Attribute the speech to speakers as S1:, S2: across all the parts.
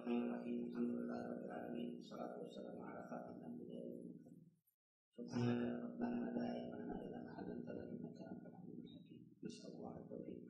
S1: Bismillahirrahmanirrahim. Alhamdulillahirabbil alamin. Wassalatu wassalamu ala khatamil anbiya'i wal mursalin. Subhanaka rabbana la ilma lana illa ma 'allamtana innaka antal alimul hakim. Bismillah at-taufiq.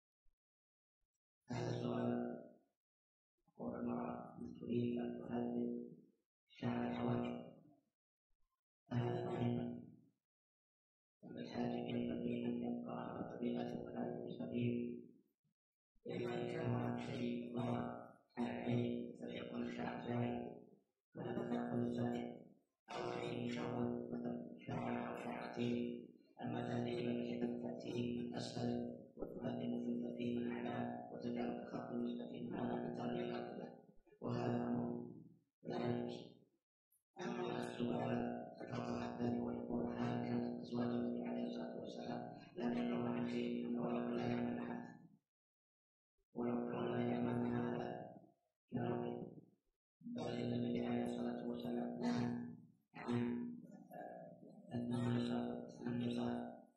S1: هذا السؤال هو المرأة تريد أن تهذب شعر الحواجب، فهذا صحيح. الحاجب ينبغي أن يبقى على طبيعته ولا يلبس فيه، إما إن كان هناك شيء ضرر على العين فليكن الشعر زائد فلا تأخذ الزائد، أو شيء مشوه مثل شعر أو شعرتين، أما تهذيب بحيث تأتيه من أسفل وتهذب في الفتي من أعلاه وتجعل الخط مستقيم، هذا من تربية الأطفال وهذا أمر لا يجوز. أما السؤال ذكره الثاني ويقول هل كانت أزواج النبي عليه الصلاة والسلام لم يكن عن شيء ولو لا يعمل هذا، ولو كان لا يعمل هذا لربه، بل النبي عليه الصلاة والسلام نهى عن النساء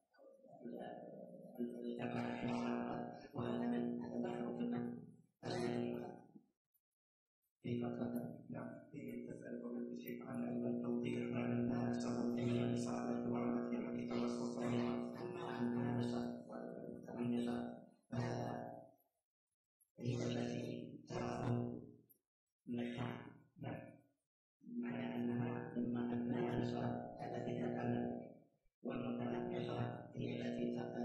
S1: التي وهذا من هذا داخل في النهي. في فترة تسأل من الشيخ عن التوضيح عن الناس والدين الصالح والتي التي توسط عليها، أما عن النساء والنساء فهذا هي التي تأخذ من الشعر، معنى أنها إما النساء التي تتكلم والمتنفسة هي التي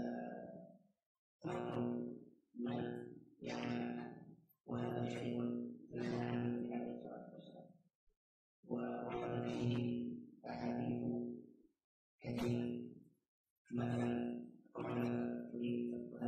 S1: تأخذ من يعملها، وهذا شيء نهى عنه النبي عليه الصلاة والسلام، وورد فيه أحاديث كثيرة. مثلا قال تريد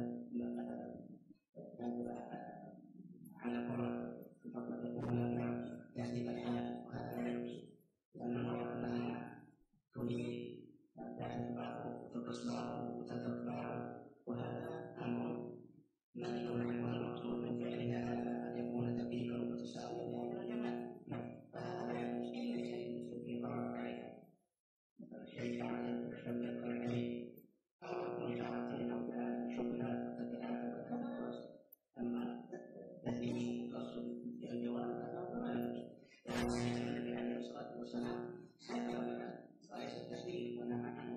S1: على قرى فقد تكون تهذيب الحياة، وهذا لا يجوز، لأن المرأة لها تريد أن تهذبه وتتصبعه وتتبعه، وهذا أمر منهي عنه، والمقصود من فعلها أن يكون دقيقا متساويا بين الجمال، فهذا لا يجوز إلا شيء فيه ضرر عليها، مثلا شيء يشبه العين أو يكون شعرتين أو شبهات فتتعافى وتتجاوز. أما تهذيب القصد في الجوال هذا لا يجوز، لأن النبي عليه الصلاة والسلام حذر من غاية التحذير ونهى عنه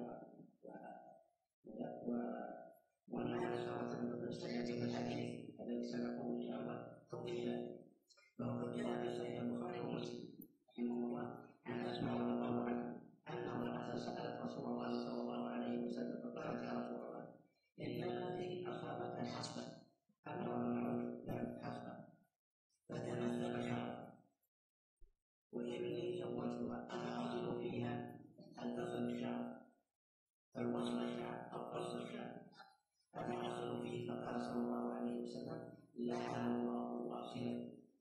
S1: والنهي صراحة سيأتي في الحديث الذي سنقول إن شاء الله توضيحا، وقد جاء في صحيح البخاري ومسلم رحمه الله عن أسماء رضي الله عنها أن امرأة سألت رسول الله صلى الله عليه وسلم فقالت يا رسول الله إن التي أصابتها الحسبة، أمر المعروف لها الحسبة فتمثل شعرا وإني زوجتها أفأصل فيها هل تصل الشعر فالوصل الشعر أو قص الشعر أفأصل فيه؟ فقال صلى الله عليه وسلم لعن الله الواصلة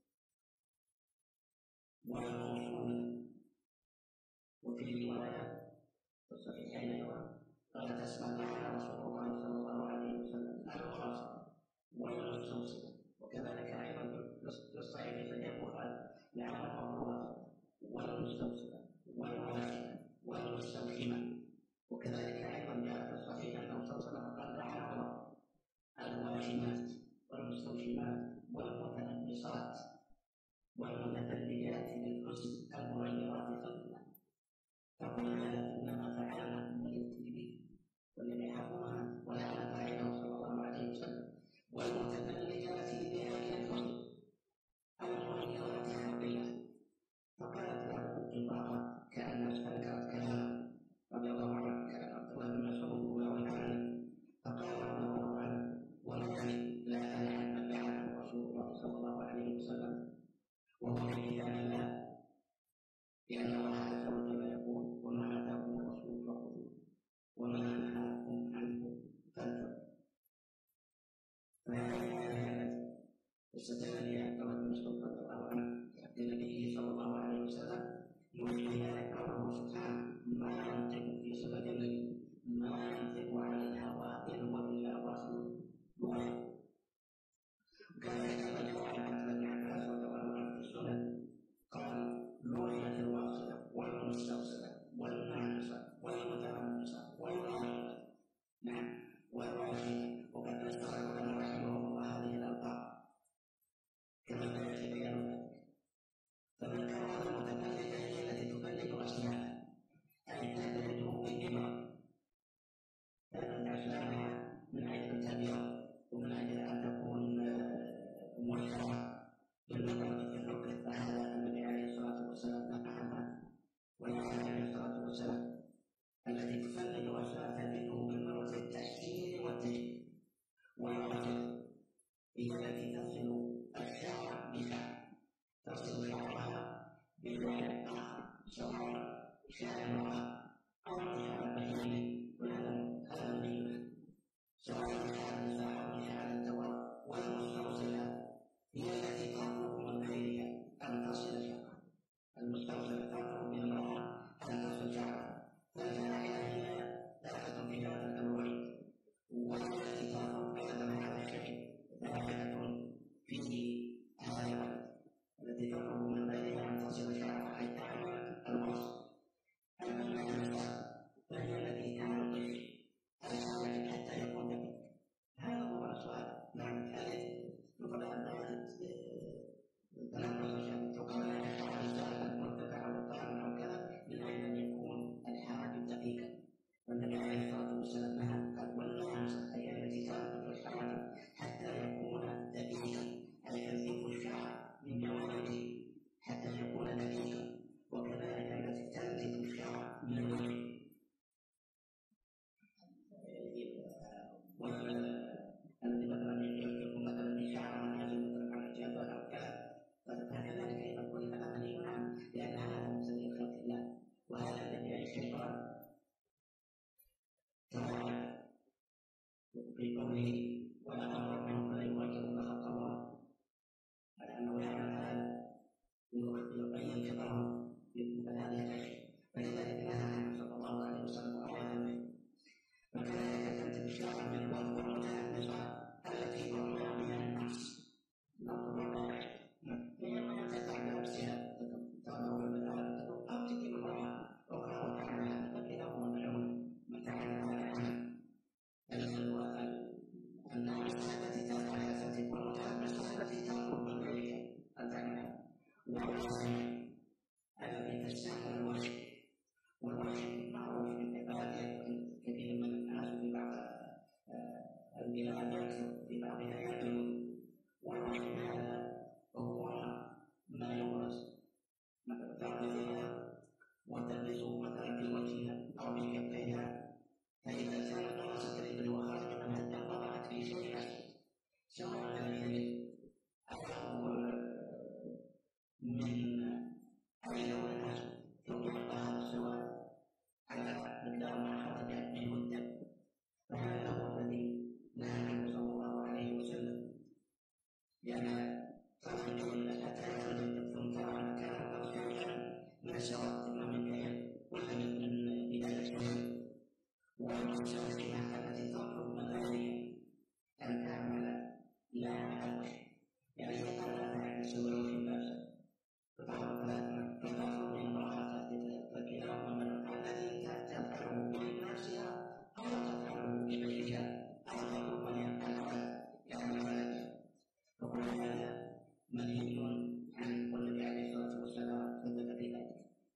S1: والموصولة. وفي رواية في الصحيحين قالت أسماء لعن رسول الله صلى الله عليه وسلم الواصلة والمستوصلة، وكذلك أيضا في الصحيح صحيح البخاري لعن الله الواصلة والمستوصلة والواصلة والمستوحمة، وكذلك أيضا جاء في الصحيح أنه صلى الله عليه وسلم قال لعن الله الواشمات والمستوشمات والمتنمصات والمتفلجات بالحسن المغيرات خلقا، فكل هذا إنما فعلنا من التدبير والذي حرمها ولعنت عليه صلى الله عليه وسلم، والمتفلجات بهذه الحسن المغيرات خلقا. فقالت له امرأة كأنها استنكرت كلامه رضي الله عنه، كان عبد الله بن مسعود وعنه، فقال رضي الله عنه والله لا ألعن من لعنه رسول الله صلى الله عليه وسلم، وهو في كتاب الله، لأن الله عز وجل يقول وما آتاكم الرسول فخذوه وما نهاكم عنه فانتهوا. استدل بها عبد الله بن مسعود رضي الله عنه النبي صلى الله عليه وسلم يوحي ذلك قوله سبحانه ما ينطق في صفة النبي ما ينطق عن الهوى إن هو إلا وحي يوحى. كذلك رجع عن ابن عباس رضي الله عنه في السنن قال لعنت الواصلة والمستوصلة والناعسة والمتنمسة والواصلة نعم والواصلة، وقد ذكر العلماء رحمهم الله هذه الألقاب كما يأتي بيان ذلك. وسأثبته بمرض التحسين والتجديد والرجل هي التي تصل الشعر بشعر تصل شعرها بلون آخر سواء شعرها أو شعر بشري ولهم خلوية سواء شعر الزهر بشعر الدواء والمستوصلة هي التي تطلب من غيرها أن تصل شعرها المستوصلة تطلب من امرأة أن تصل شعرها فالفاعلة هي داخلة في هذا الوعيد والتي تطلب أيضا هذا الشيء داخلة في هذا الوعيد التي تطلب من غيرها أن تصل شعرها أي تعمل الوصف أما النساء فهي التي تعمل الشيء الزواج حتى يكون ذلك هذا هو السؤال نعم ثالث يقول أن تنقص تقال الشعر الزائد المرتفع والطعام أو كذا من غير أن يكون الحاجب دقيقا والنبي عليه الصلاة والسلام نهى قال والناموسة أي التي تنقص الحاجب حتى يكون دقيقا أي ينزف الشعر من جوانبه حتى يكون دقيقا وكذلك التي تنزف الشعر من الوجه الذي مثلا يكون مثلا شعر مثلا على الجبل أو كذا فكذلك أيضا كل هذا منهي عنه لأن هذا من خلق الله وهذا الذي الشيطان تعالى في قوله ولا أمر منه فلا يواجهون خلق الله على أنه يعمل هذا يبين شطره مثل هذه الأشياء فلذلك نهى عنه صلى الله عليه وسلم وعلى وكذلك تنتج الشعر بالوضع والمتحدثة التي تطلع بها النفس نظر هي من تتعب نفسها تدور المدارة أو تجيب الرمى أخرى وتعملها فكلاهما ملعون متعلم عنها النفس التي تتحدث والمتحدثة التي تطلب من غيرها أن تعملها والوصف الذي تستعمل الوصف والوصف معروف من عبادة كثير من الناس في بعض البلاد في بعضها يعملون والوصف هذا هو ما يورث مثلا تعرفها وتلبسه مثلا في وجهها أو في كفيها فإذا كانت دراسة الإبل وخرجت حتى وضعت في شيء أسود سواء كان يجب أو من أي لون أسود يطلق هذا السواد على مقدار ما خرج منه الدم فهذا هو الذي نهى عنه صلى الله عليه وسلم لأن خرج الدم حتى يخرج الدم ثم ترى مكانه مرجوعا من السواد ثم من كيان ولا من بداية الشمس والمساوسة التي تطلب من غيرها أن تعمل لا على الوجه يعني يتطلع عن سوء الناس فطبعا تطلب من امرأة فكلاهما من الذي تفعله بنفسها أو تفعله بغيرها أو تطلب من يفعل ذلك فكل هذا منهي عن والنبي عليه الصلاة والسلام ثبت في ذلك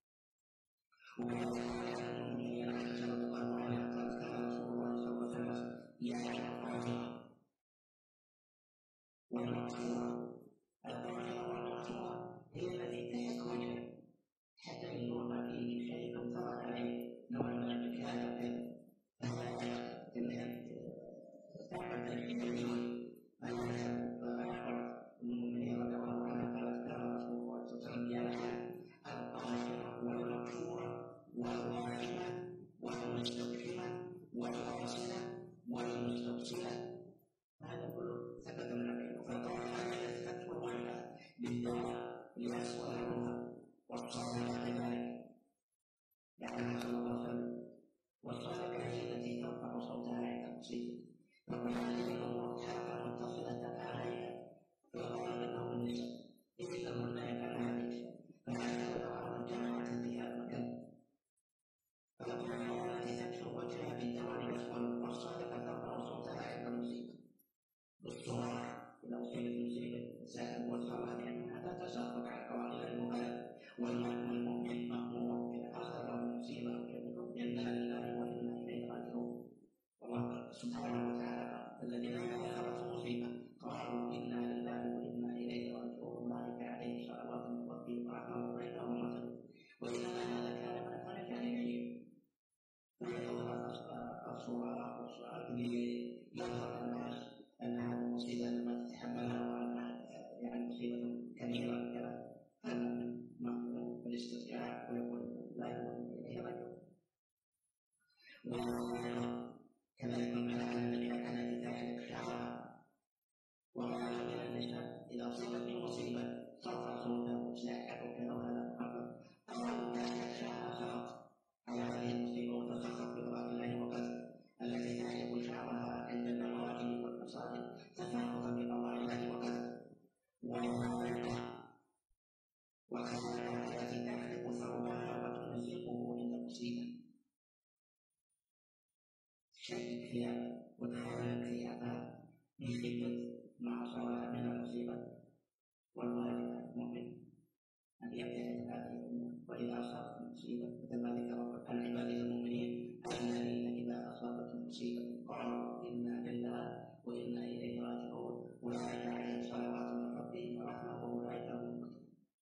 S1: وكذلك المؤمنين عائشة رضي الله عنها قالت كان رسول الله صلى الله عليه وسلم يعلم الطاهرة والمقصورة الطاهرة والمقصورة هي التي تحك وجهه حتى إن وقع فيه شيء أو طرأ عليه نوع من النكهات أو كذا فهذا تعمل تجديد المذهب فأحرز المؤمنين رضي الله عنها قالت كان رسول الله صلى الله عليه وسلم يعلم الطاهرة والمقصورة كذلك من على ذلك شعرها وما من النساء إذا أصيبت بمصيبة ترفع صوتها وتساعد وكذا وهذا محرم أما كانت شعرها سقط على هذه المصيبة وتسقط بقضاء الله وقدره التي تعجب شعرها عند المواجد والمصائب تسقط بقضاء الله وقدره وكذلك التي تحرق ثوبها وتمزقه عند المصيبة شيء فيها وتحرك ثيابها من شدة ما أصابها من المصيبة والواجب على المؤمن أن يبتعد هذه الأمور وإذا أصابت المصيبة وكذلك ربك عن عباده المؤمنين الذين إذا أصابتهم مصيبة قالوا إنا لله وإنا إليه راجعون أولئك عليهم صلوات من ربهم ورحمة وأولئك هم المهتدون.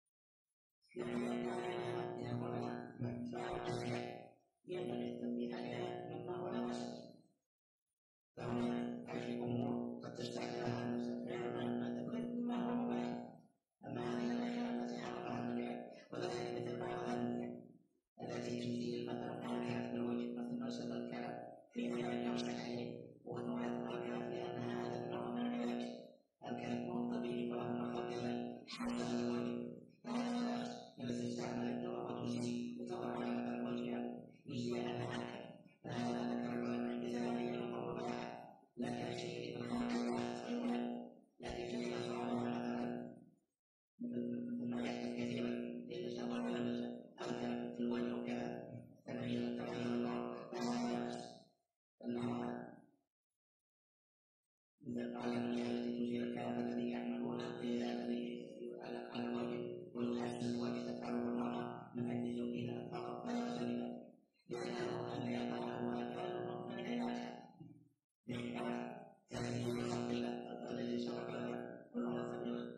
S1: ينبغي التنبيه عليها مما هو لا يصح فهنا هذه الأمور قد تستعجلها النفس ما تكون ما هو مباح أما هذه الأشياء التي حرمها النبي وذلك مثل بعض الأنبياء التي تزيل مثلا حركات الوجه مثل مسد الكلام في غير يمسح عليه وأنه يتركها لأن هذا النوع من العلاج الكلام هو الطبيب وأما خلق حسن الوجه التي استعمل الدواء وتزيل وتضع على الوجه يزيل الحركة فهذا ذكر بذلك الموضوع لكن شيء لكن شيء صعب مثلا مثل ما يحدث كثيرا للنساء والنساء أو في الوجه وكذا تغيير الله أنها إذا قال التي تزيل الكلام الذي يعملون في الذي على الوجه ويحسن الوجه تفعله المرأة من أجل زوجها فقط لا بأس بذلك لأنه أن يقعه أجل من العلاج تغيير خلق الله الذي سبق لنا كلها سبيل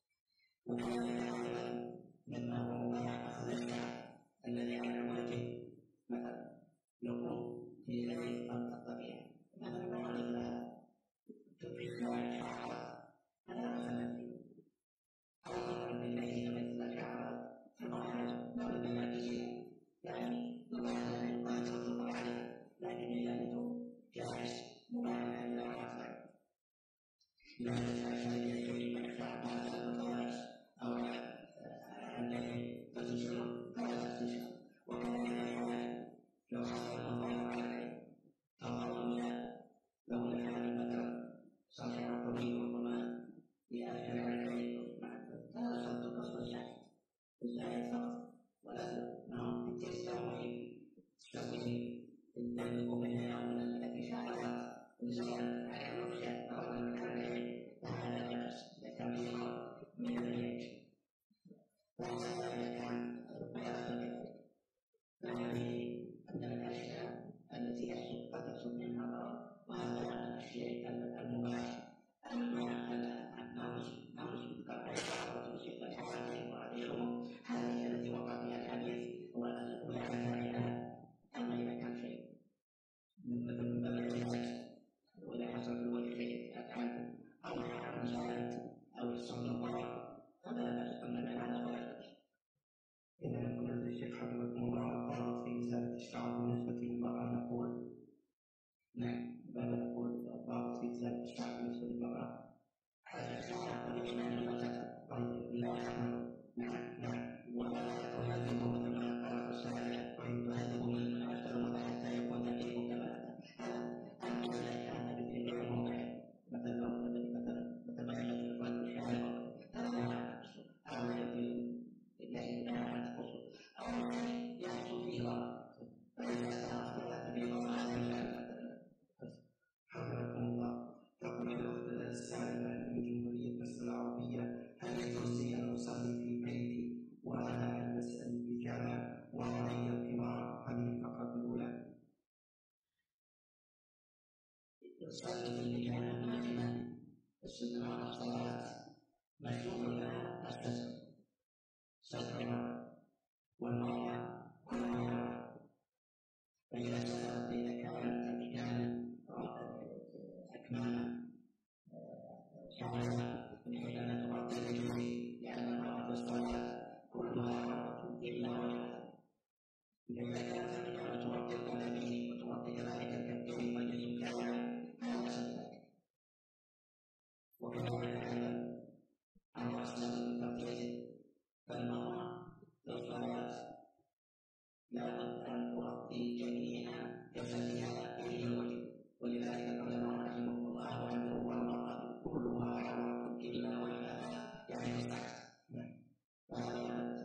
S1: وكذلك مما هو أخذ الشعر الذي على الوجه مثلا يكون في ذلك الطبيعة مثلا وعلى تبريد شعر هذا مثلا أو مثلا بالذين مثل شعر فقال لا بالله يعني نبعث ما تطلق عليه لكن إذا جائز مباح إلى الأفضل لا يتعشى يجري من الشعب هذا الطوائف أو الذي تنشر فلا تنشر وكذلك لو حصل الله عليه تقول لو كان مثلا صحيح طويل ربما لأجل عليه هذا صدق الصحيح الزائد فقط ولا نعم تستوي الدم وبينها من التي شعرت وزيادة على الوجه أو المكان فهذا جائز لكن من الريح وهذا كان فهذه من الأشياء التي قد يحصل منها ضرر وهذا من الأشياء المباحة نعوذ بالله وتوصيل الحسنين وعليهم هذه التي وقع فيها الحديث ولا عليها أما إذا كان شيء من باب الجهاد ولا حصل الوجه الحاد أو المساعد أو الصلاة فلا بأس أن هذا ولا بأس. إذا كنا الشيخ حفظكم الله قال في إزالة الشعر بالنسبة للمرأة نقول نعم بل نقول باب في إزالة الشعر بالنسبة للمرأة هذا الشعر بالإيمان المعتقد طيب لا يحمل نعم ويهذبه كما قال السائل ويهذبه من أشتر حتى يكون الإيمان كما أنت كان بالإيمان الموقع مثلا مثلا يجب الشعر هذا أو يجب أو يحصل فيها فإذا استطاعت حفظكم الله تقول الأخت السائلة من جمهورية مصر العربية هل يجوز أن أصلي في بيتي وأنا ألبس البيجامة وأغير الخمار؟ هذه الفقرة الأولى. يصلي في البيجامة نافلة السنة على الصلاة مشروع لها الستر والمرأة كلها فإذا استطعت إذا كانت البيجامة أكماما شعرها فإنها تغطي الجسم لأن المرأة الصلاة كلها عورة إلا وجهها إذا كانت البيجامة تغطي القدمين وتغطي لابد أن تغطي جميع جسدها في الوجه، ولذلك العلماء رحمهم الله أنه والمرأة كلها عورة إلا وجهها يعني السعد. فهذا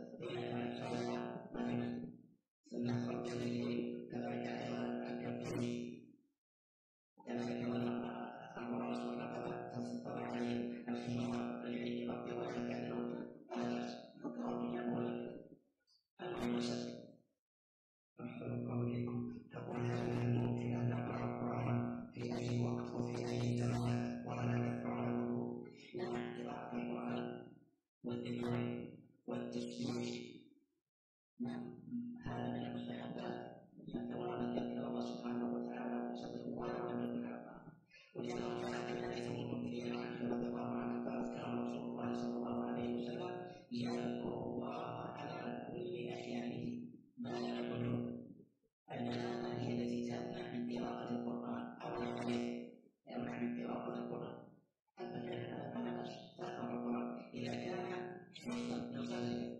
S1: سنة ربه كذلك أيضا الكفين، كذلك أمر رسول الله تصدر عليه الخمار الذي يغطي وجهك الكون يقول المسلم أحسن قولكم تقول هل ممكن أن نقرأ القرآن في أي وقت وفي أي زمان ولا نذكر له؟ نعم، قراءة القرآن والذكر والتسبيح نعم هذا من المستحبات، لأن ورد ذكر الله سبحانه وتعالى وسبحانه وتعالى بالحق، ولذلك كان حديث المؤمنين عائشة رضي الله عنها قالت كان رسول الله صلى الله عليه وسلم يذكر الله على كل أحيانه ما يقول العلامة هي التي تمنع من قراءة القرآن أو الحديث يمنع من قراءة القرآن. أما كان تقرأ القرآن إذا كان شخصا يصلي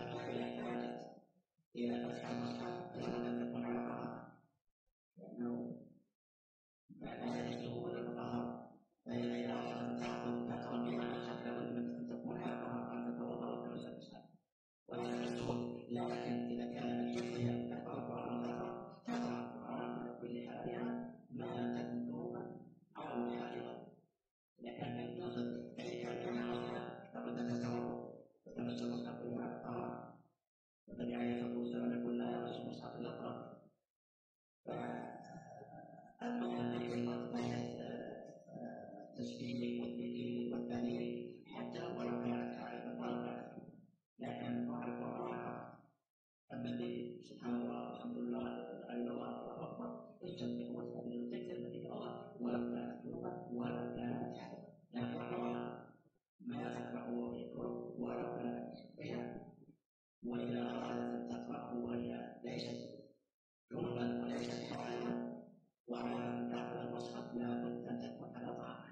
S1: إذا فتح المصحف فلا تكون على قراءة، لأنه لا يجوز القراءة، فإذا أردت أن تقرأ من المصحف لابد أن تكون على قراءة أن تتوضأ وتمسح المصحف ولا تجوز. لكن إذا كان من حفظها تقرأ القرآن على كل حال ما تكون أو حافظا، لكن من نصب فإذا كان حافظا لابد أن تتوضأ وتمسح المصحف على القراءة. والنبي عليه الصلاة والسلام يقول لا يمس المصحف إلا القرآن. أما الفرق بين التسبيح والذكر والتهليل حتى ولو كانت عارفة مرة، لكن مع القرآن أما الذكر سبحان الله الحمد لله لا إله إلا الله أكبر التسبيح والتهليل تكتب ذكر الله ولو كانت لغة ولو كانت حرفا، لكن القرآن ما تقرأه ويقرأ ولو كانت بها، وإذا أرادت أن تقرأه وهي ليست جملا وليست حرفا وعلى تأخذ المصحف لابد أن تكون على طاعة.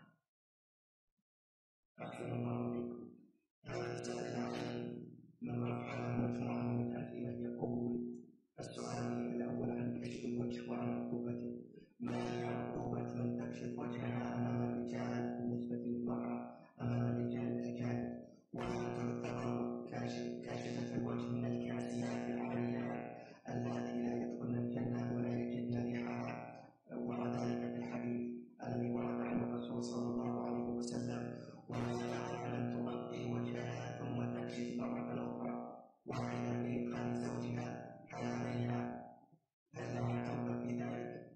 S1: أحسن الله بكم. هذا السؤال العظيم من رفع مجموعة من الأسئلة يقول السؤال الأول عن كشف الوجه وعن عقوبته. ما هي عقوبة من تكشف وجهها أمام الرجال بالنسبة للمرأة أمام الرجال الأجانب؟ وهل تعتبر كاشفة الوجه من الكاسيات العاريات التي لا يدخلن الجنة ولا يجدن ريحها؟ ورد ذلك في الحديث الذي ورد عن الرسول صلى الله عليه وسلم ومن أن تغطي وجهها ثم تكشف مرة أخرى وعلى بإدخال زوجها عليها، هل لها توبة في ذلك؟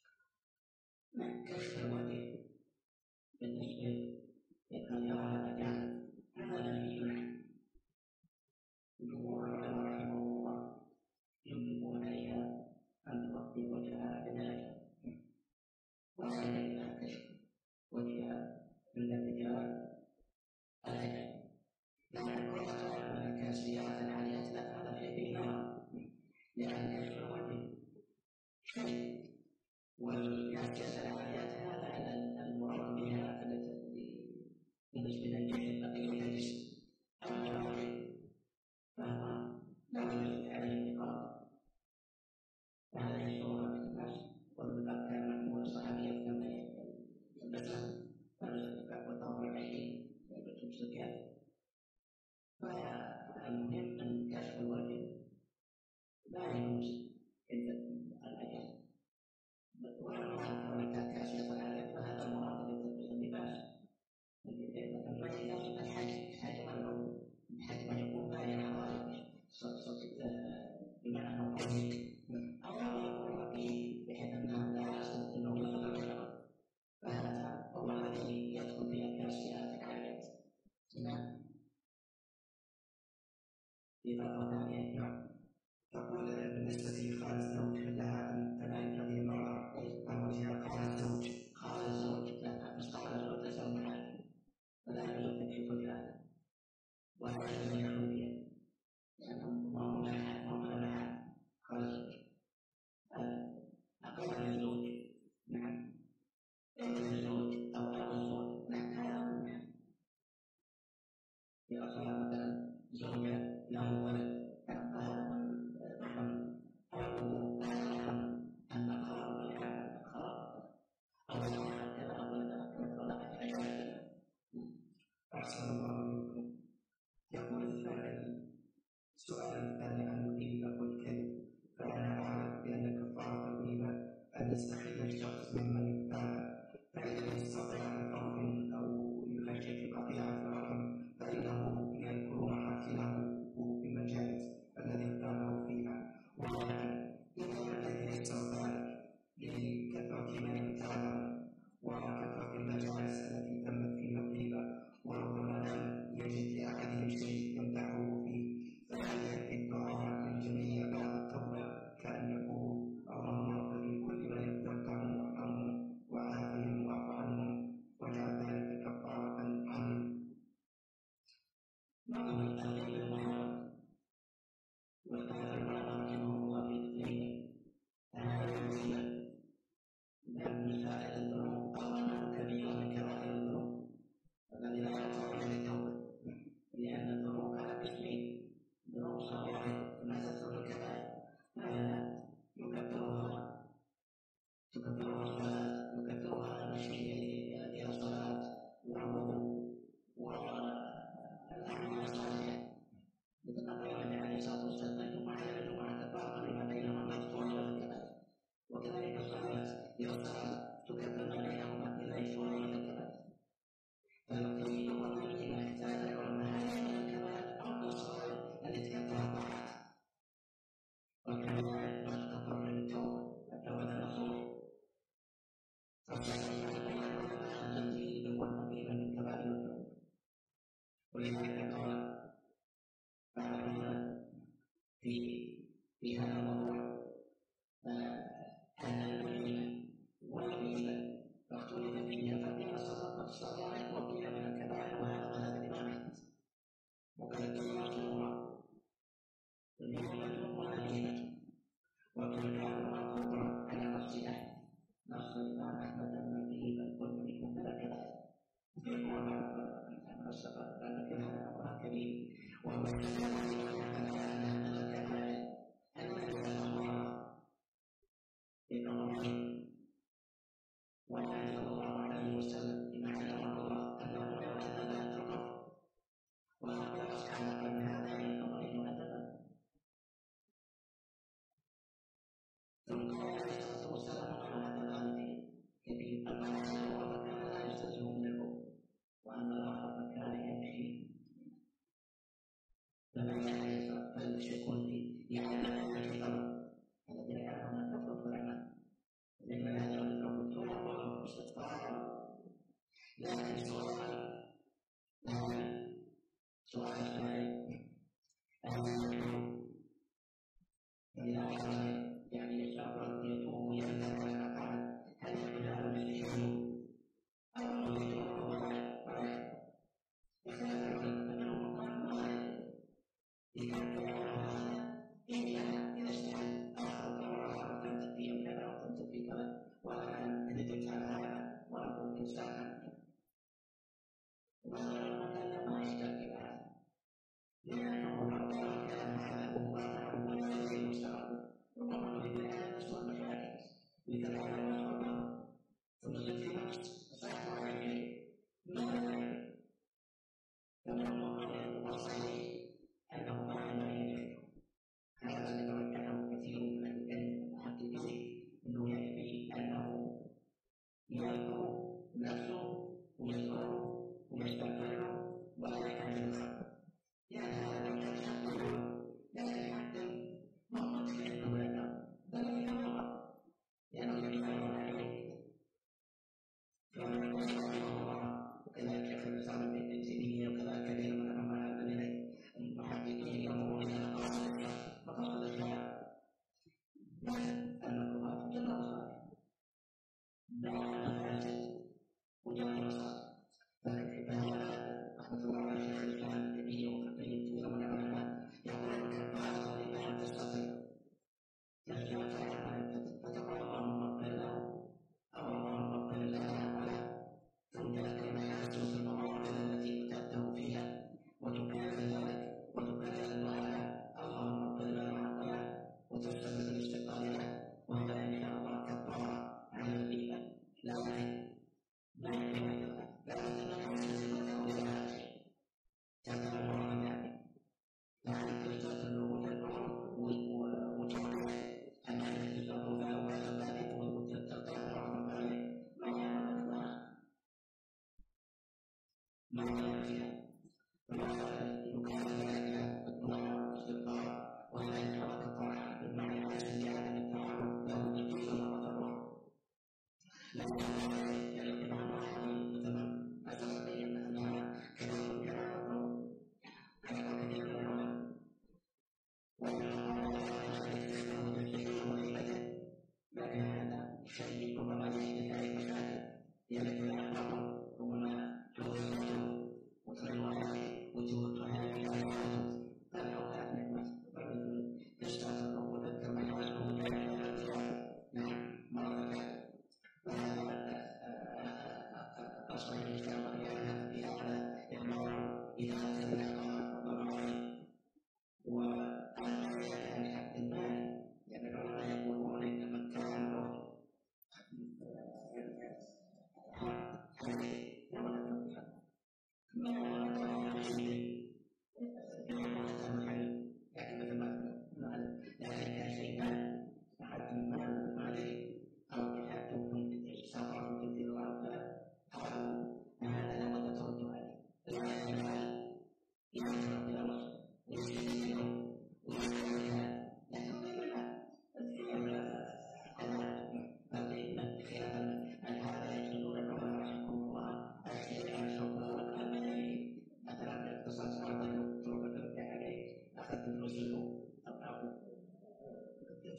S1: كشف الوجه بالنسبة لمن يرى الأجانب هذا نهي عنه. جمهور العلماء رحمه الله ينبغون عليها أن تغطي وجهها بذلك، وسيدنا كشف وجهها من الرجال الأجانب. لأن الله من الكاسيات العاليات لا هذا في دينها، لأن كشف الوجه شيء والكاسيات العاليات هذا المراد بها التي بالنسبة للجسم الذي يجلس أما الوجه فهو لا يجوز عليه النقاب، وهذه صورة من الناس والمذكر كان هو الصحابي كما يلبسها فلسفة والطور العين يلبس الزكاة. فالمهم أن كشف الوجه لا يجوز عند الأجانب، ولما كانت كاشفة العالية فهذا المراد بالتلبس اللباس الحج ما يكون باين حوالي بمعنى أنه قوي أو يكون به بحيث أنها لا يحصل أنه يصل الشرع، فهذا هو الذي يدخل في الكاسيات العالية. نعم. إضافة ثانية تقول بالنسبة لإدخال الزوج لها أن تنعي هذه المرأة عن وجهها قبل الزوج، قبل الزوج لا مش قبل الزوج تسمى عنه فلا يجوز تكشف وجهها وهذا من الحرية لأنه ما منع قبل الزوج قبل الزوج. نعم قبل الزوج أو قبل الزوج نعم هذا ممنوع. إذا صار مثلا زوجة له ولد في هذا الموضوع أن المؤمن والمؤمنة اختلف فيها فقيل صدقت الصالحات وقيل من الكبائر وهذا مذهب الإمام أحمد وقد الله المؤمن والمؤمنة وكلاهما كبرى على نفسها نص الإمام أحمد أن به الكل من الكبائر كما سبق ذلك هذا كبير وهو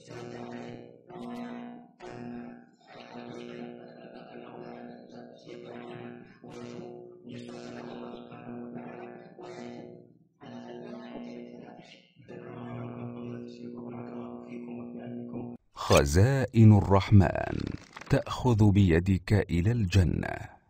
S2: خزائن الرحمن تأخذ بيدك إلى الجنة.